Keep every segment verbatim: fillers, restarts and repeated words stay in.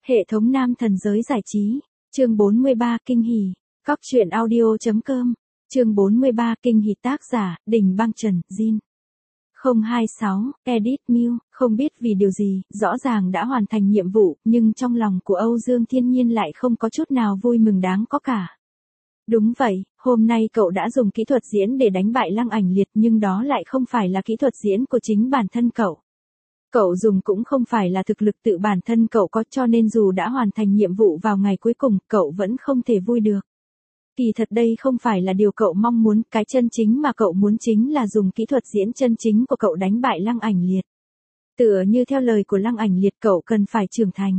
Hệ thống nam thần giới giải trí, chương bốn mươi ba kinh hỉ, cóc truyện audio.com, chương bốn mươi ba kinh hỉ tác giả, Đình Băng Trần, Jin. không hai sáu, Edit Miu, không biết vì điều gì, rõ ràng đã hoàn thành nhiệm vụ, nhưng trong lòng của Âu Dương Thiên Nhiên lại không có chút nào vui mừng đáng có cả. Đúng vậy, hôm nay cậu đã dùng kỹ thuật diễn để đánh bại Lăng Ảnh Liệt nhưng đó lại không phải là kỹ thuật diễn của chính bản thân cậu. Cậu dùng cũng không phải là thực lực tự bản thân cậu có, cho nên dù đã hoàn thành nhiệm vụ vào ngày cuối cùng, cậu vẫn không thể vui được. Kỳ thật đây không phải là điều cậu mong muốn, cái chân chính mà cậu muốn chính là dùng kỹ thuật diễn chân chính của cậu đánh bại Lăng Ảnh Liệt. Tựa như theo lời của Lăng Ảnh Liệt, cậu cần phải trưởng thành.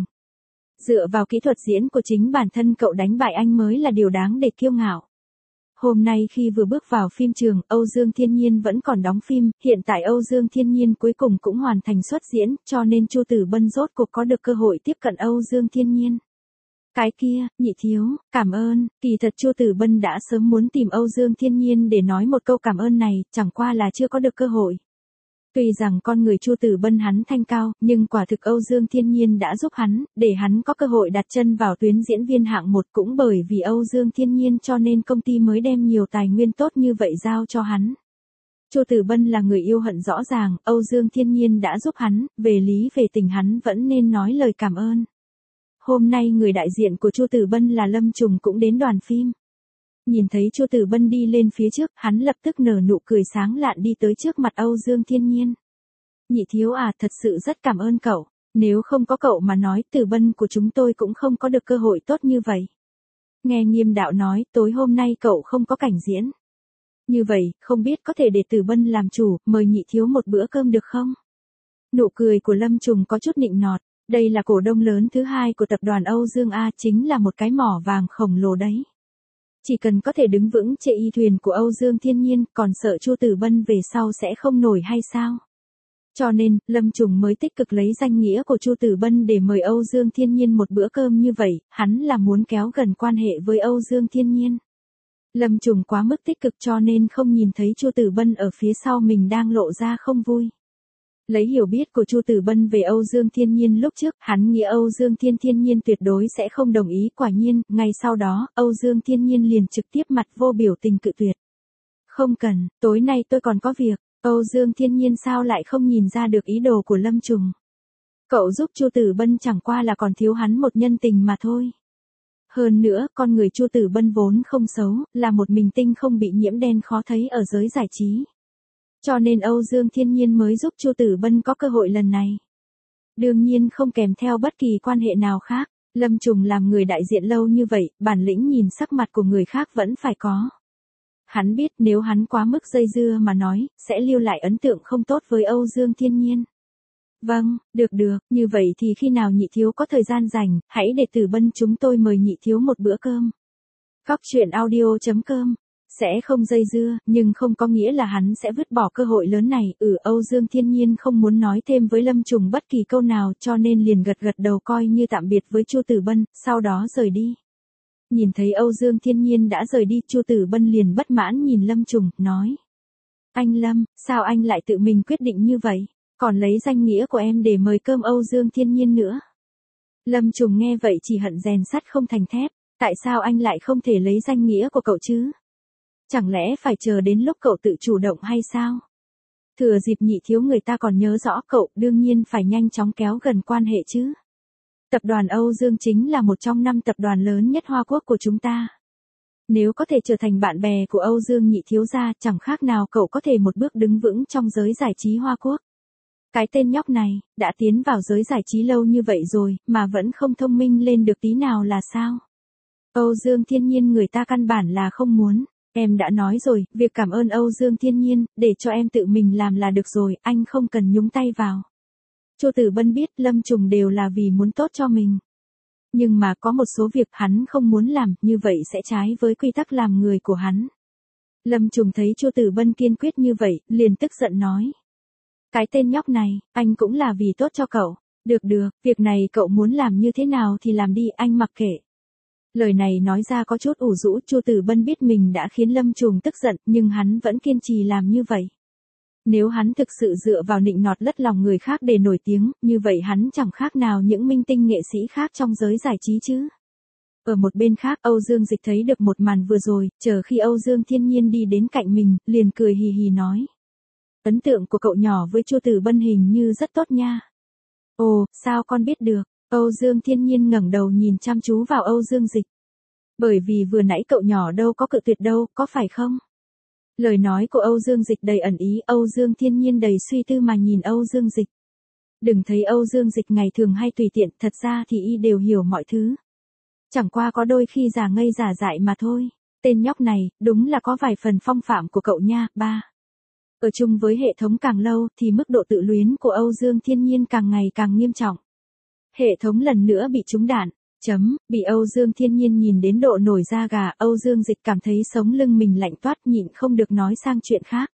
Dựa vào kỹ thuật diễn của chính bản thân cậu đánh bại anh mới là điều đáng để kiêu ngạo. Hôm nay khi vừa bước vào phim trường, Âu Dương Thiên Nhiên vẫn còn đóng phim, hiện tại Âu Dương Thiên Nhiên cuối cùng cũng hoàn thành xuất diễn, cho nên Chu Tử Bân rốt cuộc có được cơ hội tiếp cận Âu Dương Thiên Nhiên. Cái kia, nhị thiếu, cảm ơn, kỳ thật Chu Tử Bân đã sớm muốn tìm Âu Dương Thiên Nhiên để nói một câu cảm ơn này, chẳng qua là chưa có được cơ hội. Tuy rằng con người Chu Tử Bân hắn thanh cao, nhưng quả thực Âu Dương Thiên Nhiên đã giúp hắn, để hắn có cơ hội đặt chân vào tuyến diễn viên hạng một, cũng bởi vì Âu Dương Thiên Nhiên cho nên công ty mới đem nhiều tài nguyên tốt như vậy giao cho hắn. Chu Tử Bân là người yêu hận rõ ràng, Âu Dương Thiên Nhiên đã giúp hắn, về lý về tình hắn vẫn nên nói lời cảm ơn. Hôm nay người đại diện của Chu Tử Bân là Lâm Trùng cũng đến đoàn phim. Nhìn thấy Chu Tử Bân đi lên phía trước, hắn lập tức nở nụ cười sáng lạn đi tới trước mặt Âu Dương Thiên Nhiên. Nhị thiếu à, thật sự rất cảm ơn cậu, nếu không có cậu mà nói, Tử Bân của chúng tôi cũng không có được cơ hội tốt như vậy. Nghe Nghiêm Đạo nói, tối hôm nay cậu không có cảnh diễn. Như vậy, không biết có thể để Tử Bân làm chủ, mời nhị thiếu một bữa cơm được không? Nụ cười của Lâm Trùng có chút nịnh nọt, đây là cổ đông lớn thứ hai của tập đoàn Âu Dương A, chính là một cái mỏ vàng khổng lồ đấy. Chỉ cần có thể đứng vững trên y thuyền của Âu Dương Thiên Nhiên, còn sợ Chu Tử Bân về sau sẽ không nổi hay sao? Cho nên, Lâm Trùng mới tích cực lấy danh nghĩa của Chu Tử Bân để mời Âu Dương Thiên Nhiên một bữa cơm như vậy, hắn là muốn kéo gần quan hệ với Âu Dương Thiên Nhiên. Lâm Trùng quá mức tích cực cho nên không nhìn thấy Chu Tử Bân ở phía sau mình đang lộ ra không vui. Lấy hiểu biết của Chu Tử Bân về Âu Dương Thiên Nhiên lúc trước, hắn nghĩ Âu Dương Thiên Thiên Nhiên tuyệt đối sẽ không đồng ý, quả nhiên, ngay sau đó, Âu Dương Thiên Nhiên liền trực tiếp mặt vô biểu tình cự tuyệt. Không cần, tối nay tôi còn có việc. Âu Dương Thiên Nhiên sao lại không nhìn ra được ý đồ của Lâm Trùng. Cậu giúp Chu Tử Bân chẳng qua là còn thiếu hắn một nhân tình mà thôi. Hơn nữa, con người Chu Tử Bân vốn không xấu, là một minh tinh không bị nhiễm đen khó thấy ở giới giải trí. Cho nên Âu Dương Thiên Nhiên mới giúp Chu Tử Bân có cơ hội lần này. Đương nhiên không kèm theo bất kỳ quan hệ nào khác, Lâm Trùng làm người đại diện lâu như vậy, bản lĩnh nhìn sắc mặt của người khác vẫn phải có. Hắn biết nếu hắn quá mức dây dưa mà nói, sẽ lưu lại ấn tượng không tốt với Âu Dương Thiên Nhiên. Vâng, được được, như vậy thì khi nào nhị thiếu có thời gian rảnh, hãy để Tử Bân chúng tôi mời nhị thiếu một bữa cơm. Cóc truyện audio.com. Sẽ không dây dưa, nhưng không có nghĩa là hắn sẽ vứt bỏ cơ hội lớn này. Ừ, Âu Dương Thiên Nhiên không muốn nói thêm với Lâm Trùng bất kỳ câu nào cho nên liền gật gật đầu coi như tạm biệt với Chu Tử Bân, sau đó rời đi. Nhìn thấy Âu Dương Thiên Nhiên đã rời đi, Chu Tử Bân liền bất mãn nhìn Lâm Trùng, nói. Anh Lâm, sao anh lại tự mình quyết định như vậy, còn lấy danh nghĩa của em để mời cơm Âu Dương Thiên Nhiên nữa. Lâm Trùng nghe vậy chỉ hận rèn sắt không thành thép, tại sao anh lại không thể lấy danh nghĩa của cậu chứ? Chẳng lẽ phải chờ đến lúc cậu tự chủ động hay sao? Thừa dịp nhị thiếu người ta còn nhớ rõ cậu, đương nhiên phải nhanh chóng kéo gần quan hệ chứ. Tập đoàn Âu Dương chính là một trong năm tập đoàn lớn nhất Hoa Quốc của chúng ta. Nếu có thể trở thành bạn bè của Âu Dương nhị thiếu gia, chẳng khác nào cậu có thể một bước đứng vững trong giới giải trí Hoa Quốc. Cái tên nhóc này, đã tiến vào giới giải trí lâu như vậy rồi, mà vẫn không thông minh lên được tí nào là sao? Âu Dương Thiên Nhiên người ta căn bản là không muốn. Em đã nói rồi, việc cảm ơn Âu Dương Thiên Nhiên, để cho em tự mình làm là được rồi, anh không cần nhúng tay vào. Chu Tử Bân biết Lâm Trùng đều là vì muốn tốt cho mình. Nhưng mà có một số việc hắn không muốn làm, như vậy sẽ trái với quy tắc làm người của hắn. Lâm Trùng thấy Chu Tử Bân kiên quyết như vậy, liền tức giận nói. Cái tên nhóc này, anh cũng là vì tốt cho cậu. Được được, việc này cậu muốn làm như thế nào thì làm đi, anh mặc kệ. Lời này nói ra có chút ủ rũ, Chu Tử Bân biết mình đã khiến Lâm Trùng tức giận, nhưng hắn vẫn kiên trì làm như vậy. Nếu hắn thực sự dựa vào nịnh nọt lất lòng người khác để nổi tiếng, như vậy hắn chẳng khác nào những minh tinh nghệ sĩ khác trong giới giải trí chứ. Ở một bên khác, Âu Dương Dịch thấy được một màn vừa rồi, chờ khi Âu Dương Thiên Nhiên đi đến cạnh mình, liền cười hì hì nói. Ấn tượng của cậu nhỏ với Chu Tử Bân hình như rất tốt nha. Ồ, sao con biết được? Âu Dương Thiên Nhiên ngẩng đầu nhìn chăm chú vào Âu Dương Dịch. Bởi vì vừa nãy cậu nhỏ đâu có cự tuyệt đâu, có phải không? Lời nói của Âu Dương Dịch đầy ẩn ý, Âu Dương Thiên Nhiên đầy suy tư mà nhìn Âu Dương Dịch. Đừng thấy Âu Dương Dịch ngày thường hay tùy tiện, thật ra thì y đều hiểu mọi thứ. Chẳng qua có đôi khi giả ngây giả dại mà thôi. Tên nhóc này, đúng là có vài phần phong phạm của cậu nha. Ba. Ở chung với hệ thống càng lâu thì mức độ tự luyến của Âu Dương Thiên Nhiên càng ngày càng nghiêm trọng. Hệ thống lần nữa bị trúng đạn. Chấm, bị Âu Dương Thiên Nhiên nhìn đến độ nổi da gà, Âu Dương Dịch cảm thấy sống lưng mình lạnh toát, nhịn không được nói sang chuyện khác.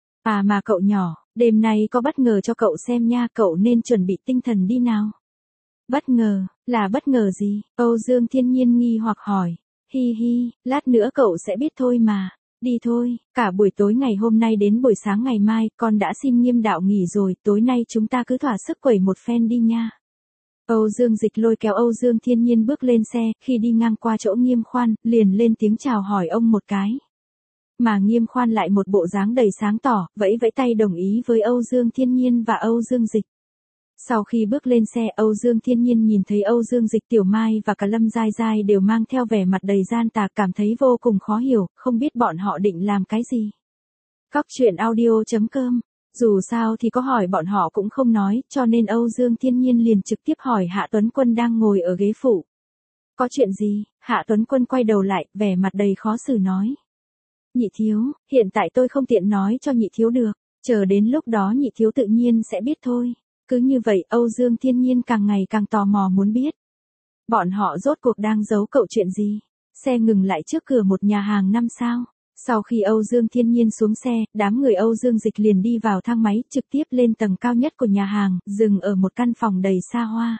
À mà cậu nhỏ, đêm nay có bất ngờ cho cậu xem nha, cậu nên chuẩn bị tinh thần đi nào. Bất ngờ, là bất ngờ gì? Âu Dương Thiên Nhiên nghi hoặc hỏi. Hi hi, lát nữa cậu sẽ biết thôi mà. Đi thôi, cả buổi tối ngày hôm nay đến buổi sáng ngày mai, con đã xin Nghiêm đạo nghỉ rồi, tối nay chúng ta cứ thỏa sức quẩy một phen đi nha. Âu Dương Dịch lôi kéo Âu Dương Thiên Nhiên bước lên xe, khi đi ngang qua chỗ Nghiêm Khoan, liền lên tiếng chào hỏi ông một cái. Mà Nghiêm Khoan lại một bộ dáng đầy sáng tỏ, vẫy vẫy tay đồng ý với Âu Dương Thiên Nhiên và Âu Dương Dịch. Sau khi bước lên xe, Âu Dương Thiên Nhiên nhìn thấy Âu Dương Dịch, Tiểu Mai và cả Lâm Giai Giai đều mang theo vẻ mặt đầy gian tà, cảm thấy vô cùng khó hiểu, không biết bọn họ định làm cái gì. Cóc truyện audio chấm com. Dù sao thì có hỏi bọn họ cũng không nói, cho nên Âu Dương Thiên Nhiên liền trực tiếp hỏi Hạ Tuấn Quân đang ngồi ở ghế phụ. Có chuyện gì? Hạ Tuấn Quân quay đầu lại, vẻ mặt đầy khó xử nói. Nhị thiếu, hiện tại tôi không tiện nói cho nhị thiếu được, chờ đến lúc đó nhị thiếu tự nhiên sẽ biết thôi. Cứ như vậy, Âu Dương Thiên Nhiên càng ngày càng tò mò muốn biết. Bọn họ rốt cuộc đang giấu cậu chuyện gì? Xe ngừng lại trước cửa một nhà hàng năm sao? Sau khi Âu Dương Thiên Nhiên xuống xe, đám người Âu Dương Dịch liền đi vào thang máy, trực tiếp lên tầng cao nhất của nhà hàng, dừng ở một căn phòng đầy xa hoa.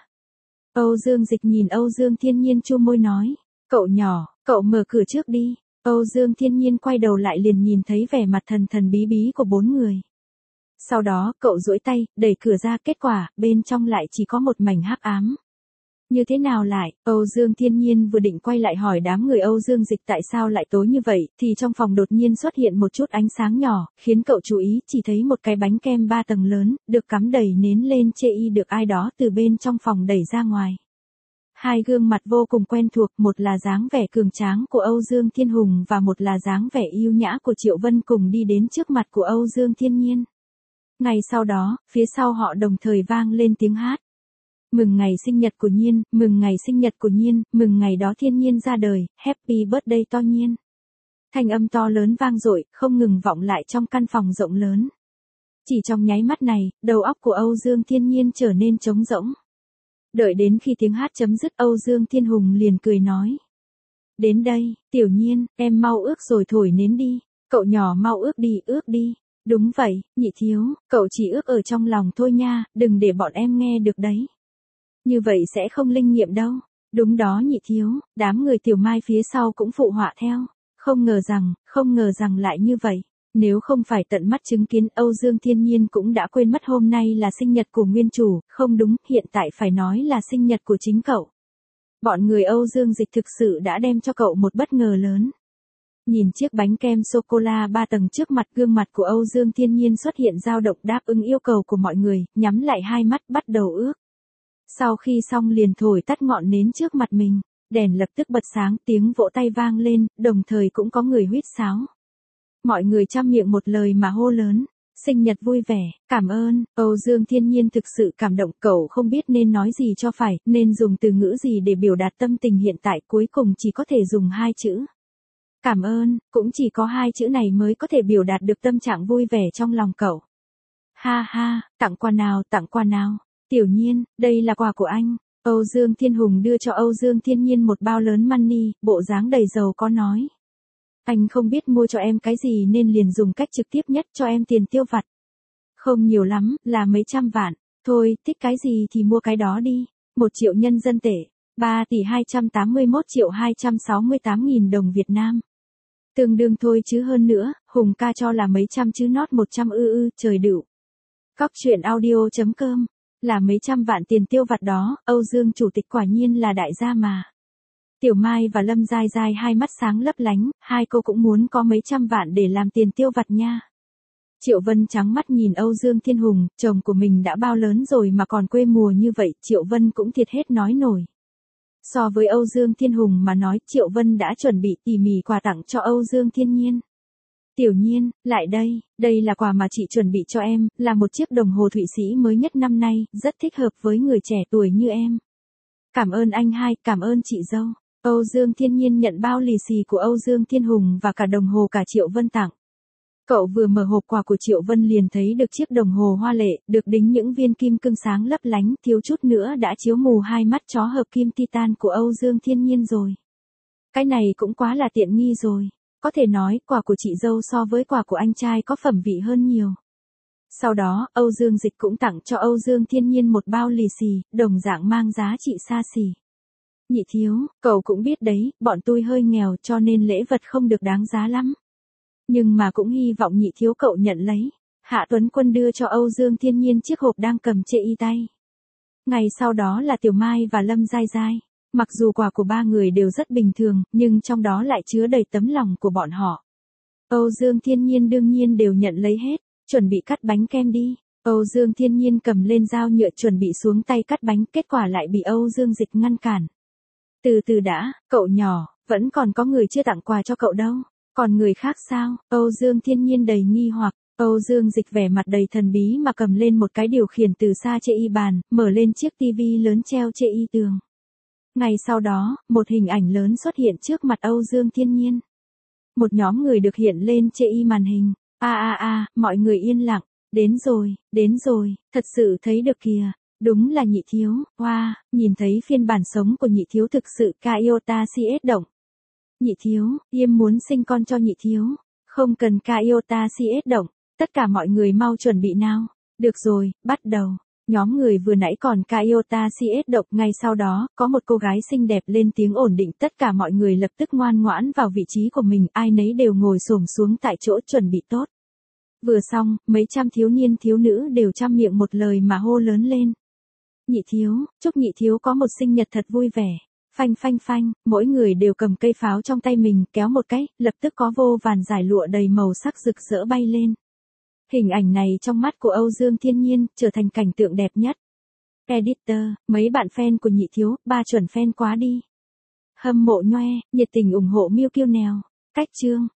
Âu Dương Dịch nhìn Âu Dương Thiên Nhiên chu môi nói, cậu nhỏ, cậu mở cửa trước đi. Âu Dương Thiên Nhiên quay đầu lại liền nhìn thấy vẻ mặt thần thần bí bí của bốn người. Sau đó, cậu duỗi tay, đẩy cửa ra, kết quả, bên trong lại chỉ có một mảnh hắc ám. Như thế nào lại? Âu Dương Thiên Nhiên vừa định quay lại hỏi đám người Âu Dương Dịch tại sao lại tối như vậy, thì trong phòng đột nhiên xuất hiện một chút ánh sáng nhỏ, khiến cậu chú ý, chỉ thấy một cái bánh kem ba tầng lớn, được cắm đầy nến lên chê y được ai đó từ bên trong phòng đẩy ra ngoài. Hai gương mặt vô cùng quen thuộc, một là dáng vẻ cường tráng của Âu Dương Thiên Hùng và một là dáng vẻ yêu nhã của Triệu Vân cùng đi đến trước mặt của Âu Dương Thiên Nhiên. Ngày sau đó, phía sau họ đồng thời vang lên tiếng hát. Mừng ngày sinh nhật của Nhiên, mừng ngày sinh nhật của Nhiên, mừng ngày đó Thiên Nhiên ra đời, happy birthday to Nhiên. Thanh âm to lớn vang dội, không ngừng vọng lại trong căn phòng rộng lớn. Chỉ trong nháy mắt này, đầu óc của Âu Dương Thiên Nhiên trở nên trống rỗng. Đợi đến khi tiếng hát chấm dứt, Âu Dương Thiên Hùng liền cười nói. Đến đây, Tiểu Nhiên, em mau ước rồi thổi nến đi, cậu nhỏ mau ước đi, ước đi. Đúng vậy, nhị thiếu, cậu chỉ ước ở trong lòng thôi nha, đừng để bọn em nghe được đấy. Như vậy sẽ không linh nghiệm đâu. Đúng đó nhị thiếu, đám người Tiểu Mai phía sau cũng phụ họa theo. Không ngờ rằng, không ngờ rằng lại như vậy. Nếu không phải tận mắt chứng kiến, Âu Dương Thiên Nhiên cũng đã quên mất hôm nay là sinh nhật của nguyên chủ, không đúng, hiện tại phải nói là sinh nhật của chính cậu. Bọn người Âu Dương Dịch thực sự đã đem cho cậu một bất ngờ lớn. Nhìn chiếc bánh kem sô-cô-la ba tầng trước mặt, gương mặt của Âu Dương Thiên Nhiên xuất hiện dao động, đáp ứng yêu cầu của mọi người, nhắm lại hai mắt bắt đầu ước. Sau khi xong liền thổi tắt ngọn nến trước mặt mình, đèn lập tức bật sáng, tiếng vỗ tay vang lên, đồng thời cũng có người huýt sáo. Mọi người trăm miệng một lời mà hô lớn, sinh nhật vui vẻ, cảm ơn. Âu Dương Thiên Nhiên thực sự cảm động, cậu không biết nên nói gì cho phải, nên dùng từ ngữ gì để biểu đạt tâm tình hiện tại, cuối cùng chỉ có thể dùng hai chữ. Cảm ơn, cũng chỉ có hai chữ này mới có thể biểu đạt được tâm trạng vui vẻ trong lòng cậu. Ha ha, tặng quà nào, tặng quà nào. Tiểu Nhiên, đây là quà của anh. Âu Dương Thiên Hùng đưa cho Âu Dương Thiên Nhiên một bao lớn money, bộ dáng đầy giàu có nói. Anh không biết mua cho em cái gì nên liền dùng cách trực tiếp nhất cho em tiền tiêu vặt. Không nhiều lắm, là mấy trăm vạn. Thôi, thích cái gì thì mua cái đó đi. Một triệu nhân dân tệ. ba tỷ hai trăm tám mươi mốt triệu hai trăm sáu mươi tám nghìn đồng Việt Nam. Tương đương thôi chứ hơn nữa, Hùng ca cho là mấy trăm chứ nót một trăm ư ư, trời đựu. Cóc truyện audio.com, là mấy trăm vạn tiền tiêu vặt đó, Âu Dương chủ tịch quả nhiên là đại gia mà. Tiểu Mai và Lâm Giai Giai hai mắt sáng lấp lánh, hai cô cũng muốn có mấy trăm vạn để làm tiền tiêu vặt nha. Triệu Vân trắng mắt nhìn Âu Dương Thiên Hùng, chồng của mình đã bao lớn rồi mà còn quê mùa như vậy, Triệu Vân cũng thiệt hết nói nổi. So với Âu Dương Thiên Hùng mà nói, Triệu Vân đã chuẩn bị tỉ mỉ quà tặng cho Âu Dương Thiên Nhiên. Tiểu Nhiên, lại đây, đây là quà mà chị chuẩn bị cho em, là một chiếc đồng hồ Thụy Sĩ mới nhất năm nay, rất thích hợp với người trẻ tuổi như em. Cảm ơn anh hai, cảm ơn chị dâu. Âu Dương Thiên Nhiên nhận bao lì xì của Âu Dương Thiên Hùng và cả đồng hồ cả Triệu Vân tặng. Cậu vừa mở hộp quà của Triệu Vân liền thấy được chiếc đồng hồ hoa lệ, được đính những viên kim cương sáng lấp lánh, thiếu chút nữa đã chiếu mù hai mắt chó hợp kim titan của Âu Dương Thiên Nhiên rồi. Cái này cũng quá là tiện nghi rồi. Có thể nói, quà của chị dâu so với quà của anh trai có phẩm vị hơn nhiều. Sau đó, Âu Dương Dịch cũng tặng cho Âu Dương Thiên Nhiên một bao lì xì, đồng dạng mang giá trị xa xỉ. Nhị thiếu, cậu cũng biết đấy, bọn tôi hơi nghèo cho nên lễ vật không được đáng giá lắm. Nhưng mà cũng hy vọng nhị thiếu cậu nhận lấy. Hạ Tuấn Quân đưa cho Âu Dương Thiên Nhiên chiếc hộp đang cầm chê y tay. Ngày sau đó là Tiểu Mai và Lâm Giai Giai. Mặc dù quà của ba người đều rất bình thường, nhưng trong đó lại chứa đầy tấm lòng của bọn họ. Âu Dương Thiên Nhiên đương nhiên đều nhận lấy hết, chuẩn bị cắt bánh kem đi. Âu Dương Thiên Nhiên cầm lên dao nhựa chuẩn bị xuống tay cắt bánh, kết quả lại bị Âu Dương Dịch ngăn cản. Từ từ đã, cậu nhỏ, vẫn còn có người chưa tặng quà cho cậu đâu. Còn người khác sao? Âu Dương Thiên Nhiên đầy nghi hoặc. Âu Dương Dịch vẻ mặt đầy thần bí mà cầm lên một cái điều khiển từ xa chê y bàn, mở lên chiếc tivi lớn treo chê y tường. Ngay sau đó, một hình ảnh lớn xuất hiện trước mặt Âu Dương Thiên Nhiên. Một nhóm người được hiện lên chê y màn hình. A a a, mọi người yên lặng. Đến rồi, đến rồi, thật sự thấy được kìa. Đúng là nhị thiếu, wow, nhìn thấy phiên bản sống của nhị thiếu thực sự Kaiota xê ét động. Nhị thiếu, Yêm muốn sinh con cho nhị thiếu. Không cần Kaiota xê ét động, tất cả mọi người mau chuẩn bị nào. Được rồi, bắt đầu. Nhóm người vừa nãy còn Kaiota xê ét động, ngay sau đó, có một cô gái xinh đẹp lên tiếng ổn định, tất cả mọi người lập tức ngoan ngoãn vào vị trí của mình, ai nấy đều ngồi xổm xuống tại chỗ chuẩn bị tốt. Vừa xong, mấy trăm thiếu niên thiếu nữ đều trăm miệng một lời mà hô lớn lên. Nhị thiếu, chúc nhị thiếu có một sinh nhật thật vui vẻ. Phanh phanh phanh, mỗi người đều cầm cây pháo trong tay mình, kéo một cái, lập tức có vô vàn dải lụa đầy màu sắc rực rỡ bay lên. Hình ảnh này trong mắt của Âu Dương Thiên Nhiên, trở thành cảnh tượng đẹp nhất. Editor, mấy bạn fan của nhị thiếu, ba chuẩn fan quá đi. Hâm mộ nhoe, nhiệt tình ủng hộ Miu Kiêu Nèo. Cách chương.